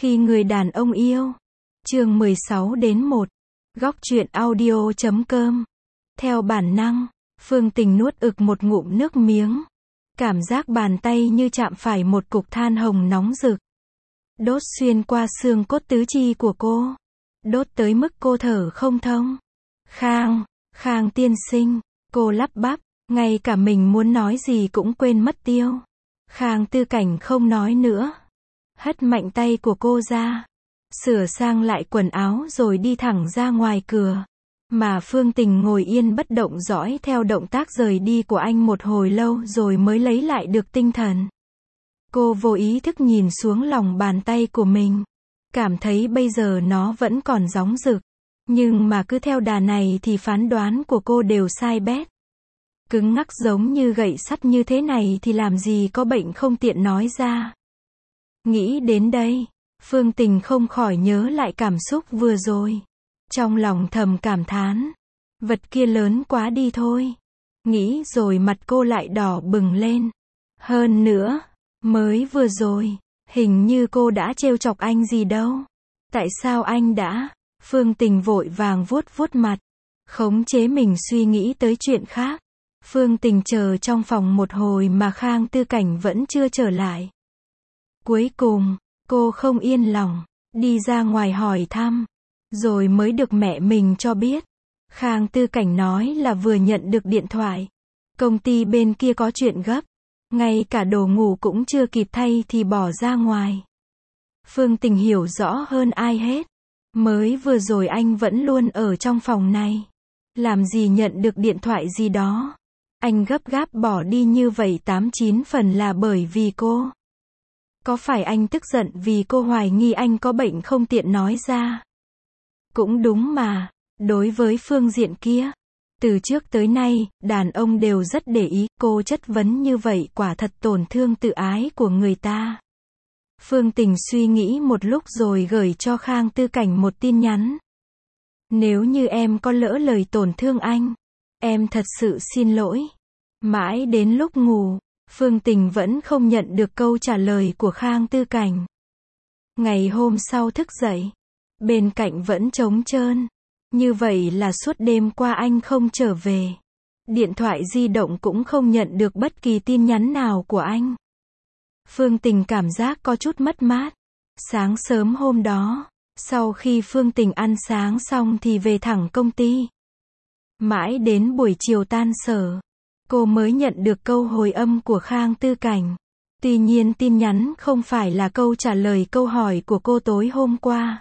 Khi người đàn ông yêu. Chương 16-1. Góc truyện audio.com. Theo bản năng, Phương Tình nuốt ực một ngụm nước miếng. Cảm giác bàn tay như chạm phải một cục than hồng nóng rực. Đốt xuyên qua xương cốt tứ chi của cô. Đốt tới mức cô thở không thông. Khang tiên sinh, cô lắp bắp, ngay cả mình muốn nói gì cũng quên mất tiêu. Khang Tư Cảnh không nói nữa. Hất mạnh tay của cô ra. Sửa sang lại quần áo rồi đi thẳng ra ngoài cửa. Mà Phương Tình ngồi yên bất động dõi theo động tác rời đi của anh một hồi lâu rồi mới lấy lại được tinh thần. Cô vô ý thức nhìn xuống lòng bàn tay của mình. Cảm thấy bây giờ nó vẫn còn róng rực. Nhưng mà cứ theo đà này thì phán đoán của cô đều sai bét. Cứng ngắc giống như gậy sắt như thế này thì làm gì có bệnh không tiện nói ra. Nghĩ đến đây, Phương Tình không khỏi nhớ lại cảm xúc vừa rồi. Trong lòng thầm cảm thán. Vật kia lớn quá đi thôi. Nghĩ rồi mặt cô lại đỏ bừng lên. Hơn nữa, mới vừa rồi, hình như cô đã trêu chọc anh gì đâu. Tại sao anh đã? Phương Tình vội vàng vuốt mặt. Khống chế mình suy nghĩ tới chuyện khác. Phương Tình chờ trong phòng một hồi mà Khang Tư Cảnh vẫn chưa trở lại. Cuối cùng, cô không yên lòng, đi ra ngoài hỏi thăm. Rồi mới được mẹ mình cho biết. Khang Tư Cảnh nói là vừa nhận được điện thoại. Công ty bên kia có chuyện gấp. Ngay cả đồ ngủ cũng chưa kịp thay thì bỏ ra ngoài. Phương Tình hiểu rõ hơn ai hết. Mới vừa rồi anh vẫn luôn ở trong phòng này. Làm gì nhận được điện thoại gì đó. Anh gấp gáp bỏ đi như vậy 89 phần là bởi vì cô. Có phải anh tức giận vì cô hoài nghi anh có bệnh không tiện nói ra? Cũng đúng mà, đối với phương diện kia. Từ trước tới nay, đàn ông đều rất để ý, cô chất vấn như vậy quả thật tổn thương tự ái của người ta. Phương Tình suy nghĩ một lúc rồi gửi cho Khang Tư Cảnh một tin nhắn. Nếu như em có lỡ lời tổn thương anh, em thật sự xin lỗi. Mãi đến lúc ngủ, Phương Tình vẫn không nhận được câu trả lời của Khang Tư Cảnh. Ngày hôm sau thức dậy, bên cạnh vẫn trống trơn. Như vậy là suốt đêm qua anh không trở về. Điện thoại di động cũng không nhận được bất kỳ tin nhắn nào của anh. Phương Tình cảm giác có chút mất mát. Sáng sớm hôm đó, sau khi Phương Tình ăn sáng xong thì về thẳng công ty. Mãi đến buổi chiều tan sở, cô mới nhận được câu hồi âm của Khang Tư Cảnh. Tuy nhiên tin nhắn không phải là câu trả lời câu hỏi của cô tối hôm qua.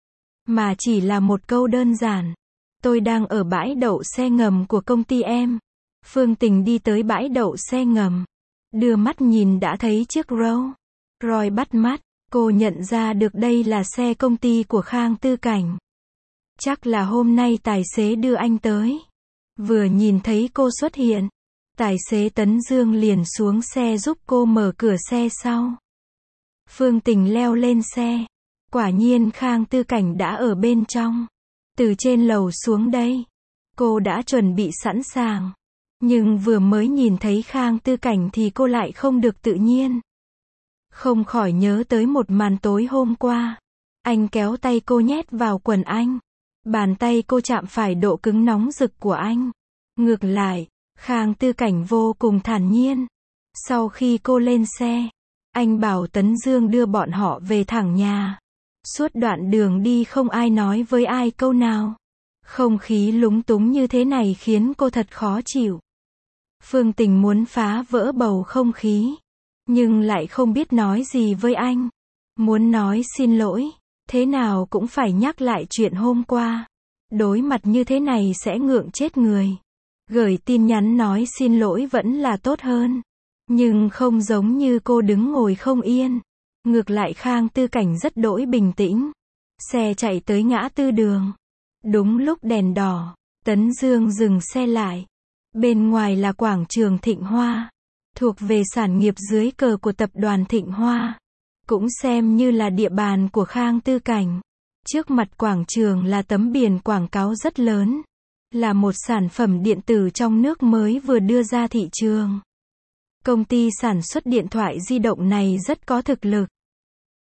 Mà chỉ là một câu đơn giản. Tôi đang ở bãi đậu xe ngầm của công ty em. Phương Tình đi tới bãi đậu xe ngầm. Đưa mắt nhìn đã thấy chiếc Rolls Royce bắt mắt. Cô nhận ra được đây là xe công ty của Khang Tư Cảnh. Chắc là hôm nay tài xế đưa anh tới. Vừa nhìn thấy cô xuất hiện, tài xế Tấn Dương liền xuống xe giúp cô mở cửa xe sau. Phương Tình leo lên xe. Quả nhiên Khang Tư Cảnh đã ở bên trong. Từ trên lầu xuống đây, cô đã chuẩn bị sẵn sàng. Nhưng vừa mới nhìn thấy Khang Tư Cảnh thì cô lại không được tự nhiên. Không khỏi nhớ tới một màn tối hôm qua. Anh kéo tay cô nhét vào quần anh. Bàn tay cô chạm phải độ cứng nóng rực của anh. Ngược lại, Khang Tư Cảnh vô cùng thản nhiên. Sau khi cô lên xe, anh bảo Tấn Dương đưa bọn họ về thẳng nhà. Suốt đoạn đường đi không ai nói với ai câu nào. Không khí lúng túng như thế này khiến cô thật khó chịu. Phương Tình muốn phá vỡ bầu không khí. Nhưng lại không biết nói gì với anh. Muốn nói xin lỗi, thế nào cũng phải nhắc lại chuyện hôm qua. Đối mặt như thế này sẽ ngượng chết người. Gửi tin nhắn nói xin lỗi vẫn là tốt hơn. Nhưng không giống như cô đứng ngồi không yên. Ngược lại Khang Tư Cảnh rất đỗi bình tĩnh. Xe chạy tới ngã tư đường. Đúng lúc đèn đỏ, Tấn Dương dừng xe lại. Bên ngoài là quảng trường Thịnh Hoa. Thuộc về sản nghiệp dưới cờ của tập đoàn Thịnh Hoa. Cũng xem như là địa bàn của Khang Tư Cảnh. Trước mặt quảng trường là tấm biển quảng cáo rất lớn. Là một sản phẩm điện tử trong nước mới vừa đưa ra thị trường. Công ty sản xuất điện thoại di động này rất có thực lực.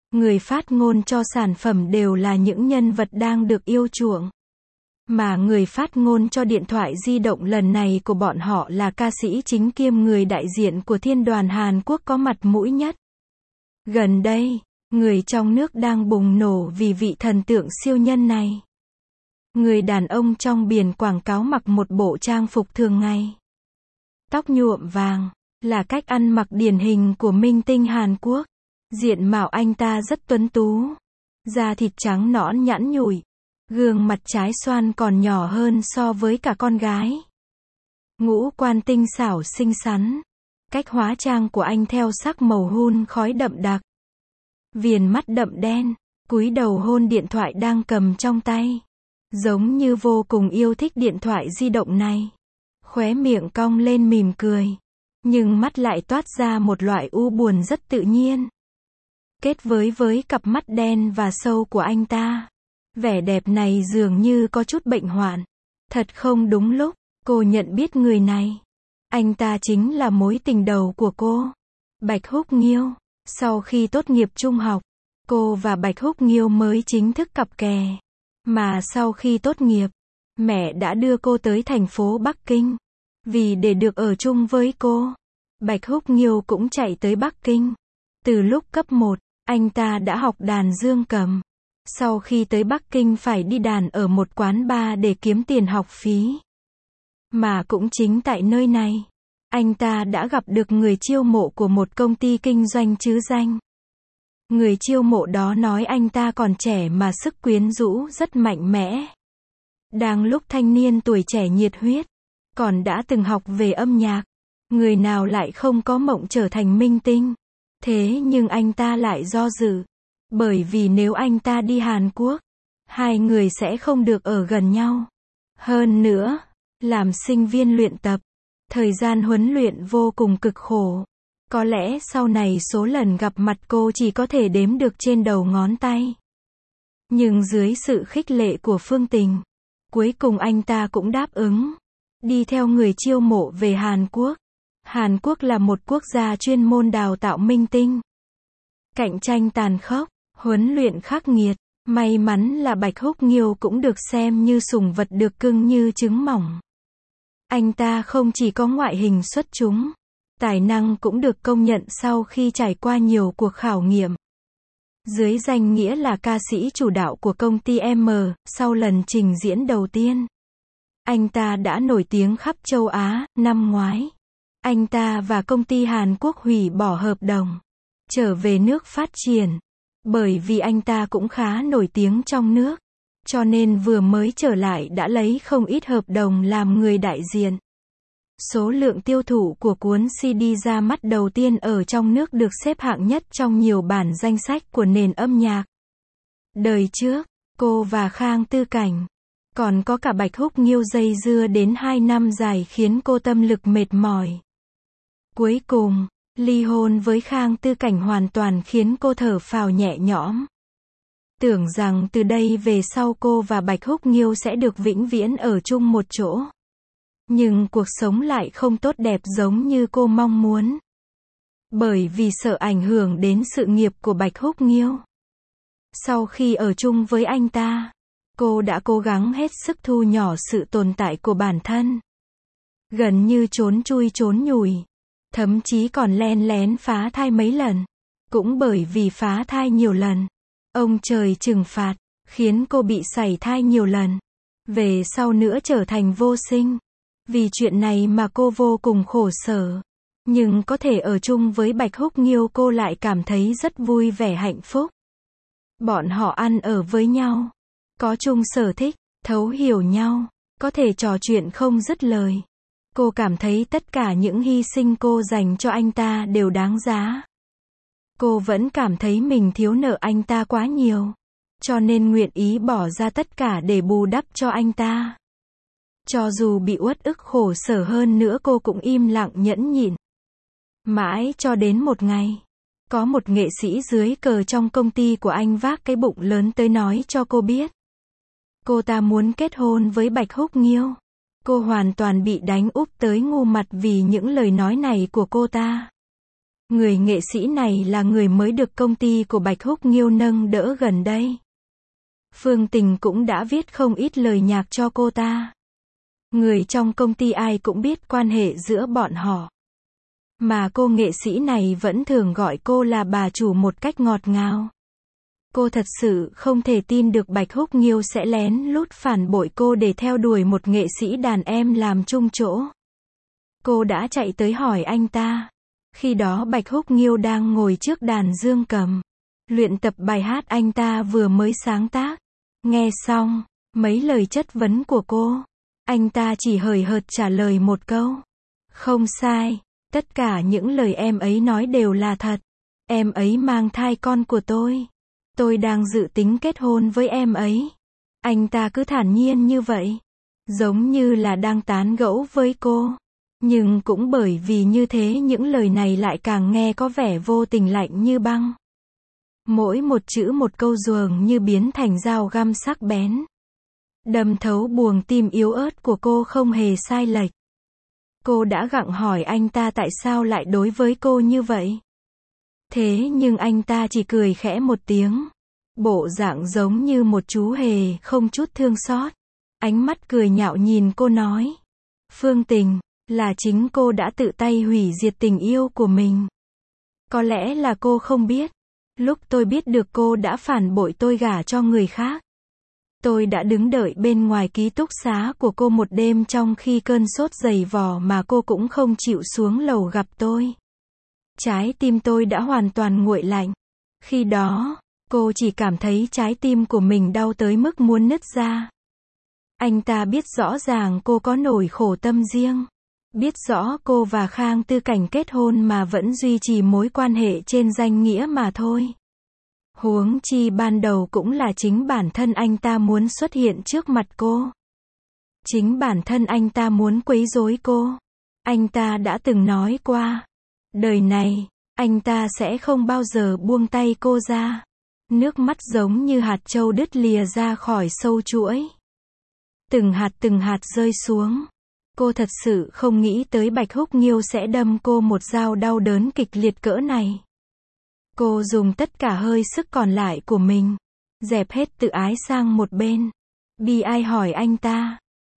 Người phát ngôn cho sản phẩm đều là những nhân vật đang được yêu chuộng. Mà người phát ngôn cho điện thoại di động lần này của bọn họ là ca sĩ chính kiêm người đại diện của thiên đoàn Hàn Quốc có mặt mũi nhất. Gần đây, người trong nước đang bùng nổ vì vị thần tượng siêu nhân này. Người đàn ông trong biển quảng cáo mặc một bộ trang phục thường ngày. Tóc nhuộm vàng, là cách ăn mặc điển hình của minh tinh Hàn Quốc. Diện mạo anh ta rất tuấn tú. Da thịt trắng nõn nhẵn nhụi. Gương mặt trái xoan còn nhỏ hơn so với cả con gái. Ngũ quan tinh xảo xinh xắn. Cách hóa trang của anh theo sắc màu hun khói đậm đặc. Viền mắt đậm đen, cúi đầu hôn điện thoại đang cầm trong tay. Giống như vô cùng yêu thích điện thoại di động này. Khóe miệng cong lên mỉm cười. Nhưng mắt lại toát ra một loại u buồn rất tự nhiên. Kết với cặp mắt đen và sâu của anh ta. Vẻ đẹp này dường như có chút bệnh hoạn. Thật không đúng lúc, cô nhận biết người này. Anh ta chính là mối tình đầu của cô. Bạch Húc Nghiêu. Sau khi tốt nghiệp trung học, cô và Bạch Húc Nghiêu mới chính thức cặp kè. Mà sau khi tốt nghiệp, mẹ đã đưa cô tới thành phố Bắc Kinh. Vì để được ở chung với cô, Bạch Húc Nghiêu cũng chạy tới Bắc Kinh. Từ lúc cấp 1, anh ta đã học đàn dương cầm. Sau khi tới Bắc Kinh phải đi đàn ở một quán bar để kiếm tiền học phí. Mà cũng chính tại nơi này, anh ta đã gặp được người chiêu mộ của một công ty kinh doanh trứ danh. Người chiêu mộ đó nói anh ta còn trẻ mà sức quyến rũ rất mạnh mẽ. Đang lúc thanh niên tuổi trẻ nhiệt huyết, còn đã từng học về âm nhạc. Người nào lại không có mộng trở thành minh tinh. Thế nhưng anh ta lại do dự. Bởi vì nếu anh ta đi Hàn Quốc, hai người sẽ không được ở gần nhau. Hơn nữa, làm sinh viên luyện tập, thời gian huấn luyện vô cùng cực khổ. Có lẽ sau này số lần gặp mặt cô chỉ có thể đếm được trên đầu ngón tay. Nhưng dưới sự khích lệ của Phương Tình, cuối cùng anh ta cũng đáp ứng. Đi theo người chiêu mộ về Hàn Quốc. Hàn Quốc là một quốc gia chuyên môn đào tạo minh tinh. Cạnh tranh tàn khốc, huấn luyện khắc nghiệt. May mắn là Bạch Húc Nghiêu cũng được xem như sủng vật được cưng như trứng mỏng. Anh ta không chỉ có ngoại hình xuất chúng, tài năng cũng được công nhận sau khi trải qua nhiều cuộc khảo nghiệm. Dưới danh nghĩa là ca sĩ chủ đạo của công ty M, sau lần trình diễn đầu tiên, anh ta đã nổi tiếng khắp châu Á. Năm ngoái, anh ta và công ty Hàn Quốc hủy bỏ hợp đồng, trở về nước phát triển. Bởi vì anh ta cũng khá nổi tiếng trong nước, cho nên vừa mới trở lại đã lấy không ít hợp đồng làm người đại diện. Số lượng tiêu thụ của cuốn CD ra mắt đầu tiên ở trong nước được xếp hạng nhất trong nhiều bản danh sách của nền âm nhạc. Đời trước, cô và Khang Tư Cảnh, còn có cả Bạch Húc Nghiêu dây dưa đến 2 năm dài khiến cô tâm lực mệt mỏi. Cuối cùng, ly hôn với Khang Tư Cảnh hoàn toàn khiến cô thở phào nhẹ nhõm. Tưởng rằng từ đây về sau cô và Bạch Húc Nghiêu sẽ được vĩnh viễn ở chung một chỗ. Nhưng cuộc sống lại không tốt đẹp giống như cô mong muốn. Bởi vì sợ ảnh hưởng đến sự nghiệp của Bạch Húc Nghiêu. Sau khi ở chung với anh ta, cô đã cố gắng hết sức thu nhỏ sự tồn tại của bản thân. Gần như trốn chui trốn nhủi. Thậm chí còn len lén phá thai mấy lần. Cũng bởi vì phá thai nhiều lần, ông trời trừng phạt, khiến cô bị sảy thai nhiều lần. Về sau nữa trở thành vô sinh. Vì chuyện này mà cô vô cùng khổ sở. Nhưng có thể ở chung với Bạch Húc Nghiêu cô lại cảm thấy rất vui vẻ hạnh phúc. Bọn họ ăn ở với nhau, có chung sở thích, thấu hiểu nhau, có thể trò chuyện không dứt lời. Cô cảm thấy tất cả những hy sinh cô dành cho anh ta đều đáng giá. Cô vẫn cảm thấy mình thiếu nợ anh ta quá nhiều, cho nên nguyện ý bỏ ra tất cả để bù đắp cho anh ta. Cho dù bị uất ức khổ sở hơn nữa cô cũng im lặng nhẫn nhịn. Mãi cho đến một ngày, có một nghệ sĩ dưới cờ trong công ty của anh vác cái bụng lớn tới nói cho cô biết. Cô ta muốn kết hôn với Bạch Húc Nghiêu. Cô hoàn toàn bị đánh úp tới ngu mặt vì những lời nói này của cô ta. Người nghệ sĩ này là người mới được công ty của Bạch Húc Nghiêu nâng đỡ gần đây. Phương Tình cũng đã viết không ít lời nhạc cho cô ta. Người trong công ty ai cũng biết quan hệ giữa bọn họ. Mà cô nghệ sĩ này vẫn thường gọi cô là bà chủ một cách ngọt ngào. Cô thật sự không thể tin được Bạch Húc Nghiêu sẽ lén lút phản bội cô để theo đuổi một nghệ sĩ đàn em làm chung chỗ. Cô đã chạy tới hỏi anh ta. Khi đó Bạch Húc Nghiêu đang ngồi trước đàn dương cầm, luyện tập bài hát anh ta vừa mới sáng tác. Nghe xong mấy lời chất vấn của cô, anh ta chỉ hời hợt trả lời một câu. Không sai, tất cả những lời em ấy nói đều là thật. Em ấy mang thai con của tôi. Tôi đang dự tính kết hôn với em ấy. Anh ta cứ thản nhiên như vậy, giống như là đang tán gẫu với cô. Nhưng cũng bởi vì như thế những lời này lại càng nghe có vẻ vô tình lạnh như băng. Mỗi một chữ một câu dường như biến thành dao găm sắc bén, đâm thấu buồng tim yếu ớt của cô không hề sai lệch. Cô đã gặng hỏi anh ta tại sao lại đối với cô như vậy. Thế nhưng anh ta chỉ cười khẽ một tiếng, bộ dạng giống như một chú hề không chút thương xót. Ánh mắt cười nhạo nhìn cô nói. Phương Tình, là chính cô đã tự tay hủy diệt tình yêu của mình. Có lẽ là cô không biết. Lúc tôi biết được cô đã phản bội tôi gả cho người khác, tôi đã đứng đợi bên ngoài ký túc xá của cô một đêm trong khi cơn sốt dày vò mà cô cũng không chịu xuống lầu gặp tôi. Trái tim tôi đã hoàn toàn nguội lạnh. Khi đó, cô chỉ cảm thấy trái tim của mình đau tới mức muốn nứt ra. Anh ta biết rõ ràng cô có nỗi khổ tâm riêng. Biết rõ cô và Khang Tư Cảnh kết hôn mà vẫn duy trì mối quan hệ trên danh nghĩa mà thôi. Huống chi ban đầu cũng là chính bản thân anh ta muốn xuất hiện trước mặt cô. Chính bản thân anh ta muốn quấy rối cô. Anh ta đã từng nói qua, đời này, anh ta sẽ không bao giờ buông tay cô ra. Nước mắt giống như hạt châu đứt lìa ra khỏi sâu chuỗi. Từng hạt rơi xuống. Cô thật sự không nghĩ tới Bạch Húc Nghiêu sẽ đâm cô một dao đau đớn kịch liệt cỡ này. Cô dùng tất cả hơi sức còn lại của mình, dẹp hết tự ái sang một bên. Bi ai hỏi anh ta.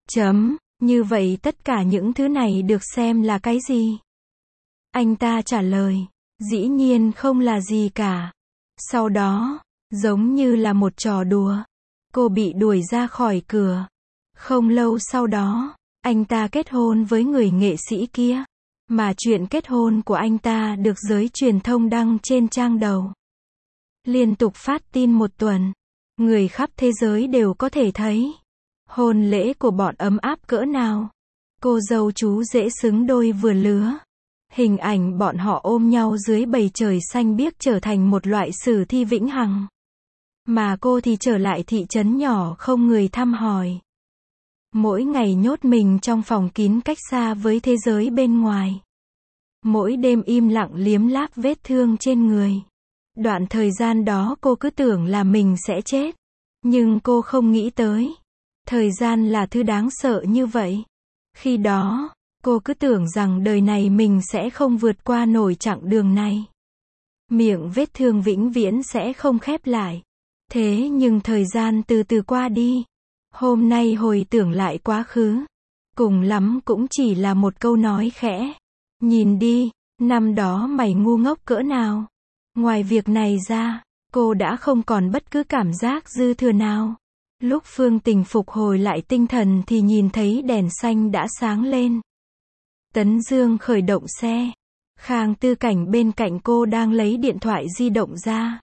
Như vậy tất cả những thứ này được xem là cái gì? Anh ta trả lời, dĩ nhiên không là gì cả. Sau đó, giống như là một trò đùa, cô bị đuổi ra khỏi cửa. Không lâu sau đó, anh ta kết hôn với người nghệ sĩ kia. Mà chuyện kết hôn của anh ta được giới truyền thông đăng trên trang đầu. Liên tục phát tin một tuần. Người khắp thế giới đều có thể thấy. Hôn lễ của bọn ấm áp cỡ nào. Cô dâu chú rể xứng đôi vừa lứa. Hình ảnh bọn họ ôm nhau dưới bầu trời xanh biếc trở thành một loại sử thi vĩnh hằng. Mà cô thì trở lại thị trấn nhỏ không người thăm hỏi. Mỗi ngày nhốt mình trong phòng kín cách xa với thế giới bên ngoài. Mỗi đêm im lặng liếm láp vết thương trên người. Đoạn thời gian đó cô cứ tưởng là mình sẽ chết. Nhưng cô không nghĩ tới. Thời gian là thứ đáng sợ như vậy. Khi đó, cô cứ tưởng rằng đời này mình sẽ không vượt qua nổi chặng đường này. Miệng vết thương vĩnh viễn sẽ không khép lại. Thế nhưng thời gian từ từ qua đi. Hôm nay hồi tưởng lại quá khứ. Cùng lắm cũng chỉ là một câu nói khẽ. Nhìn đi, năm đó mày ngu ngốc cỡ nào. Ngoài việc này ra, cô đã không còn bất cứ cảm giác dư thừa nào. Lúc Phương Tình phục hồi lại tinh thần thì nhìn thấy đèn xanh đã sáng lên. Tấn Dương khởi động xe. Khang Tư Cảnh bên cạnh cô đang lấy điện thoại di động ra.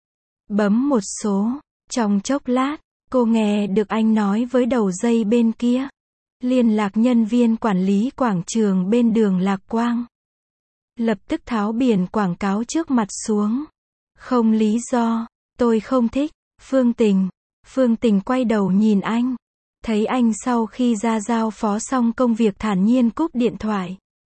Bấm một số. Trong chốc lát, cô nghe được anh nói với đầu dây bên kia. Liên lạc nhân viên quản lý quảng trường bên đường Lạc Quang. Lập tức tháo biển quảng cáo trước mặt xuống. Không lý do, tôi không thích. Phương Tình quay đầu nhìn anh. Thấy anh sau khi ra giao phó xong công việc thản nhiên cúp điện thoại.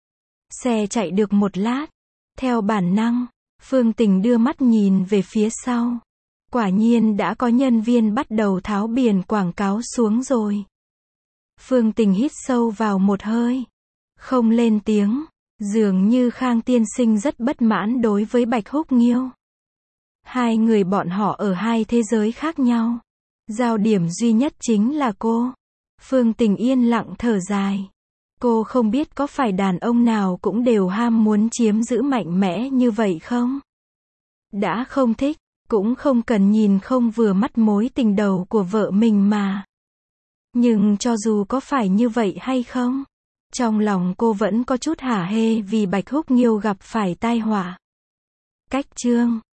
Xe chạy được một lát. Theo bản năng, Phương Tình đưa mắt nhìn về phía sau. Quả nhiên đã có nhân viên bắt đầu tháo biển quảng cáo xuống rồi. Phương Tình hít sâu vào một hơi. Không lên tiếng. Dường như Khang tiên sinh rất bất mãn đối với Bạch Húc Nghiêu. Hai người bọn họ ở hai thế giới khác nhau. Giao điểm duy nhất chính là cô. Phương Tình yên lặng thở dài. Cô không biết có phải đàn ông nào cũng đều ham muốn chiếm giữ mạnh mẽ như vậy không? Đã không thích, cũng không cần nhìn không vừa mắt mối tình đầu của vợ mình mà. Nhưng cho dù có phải như vậy hay không, trong lòng cô vẫn có chút hả hê vì Bạch Húc Nghiêu gặp phải tai họa. Cách chương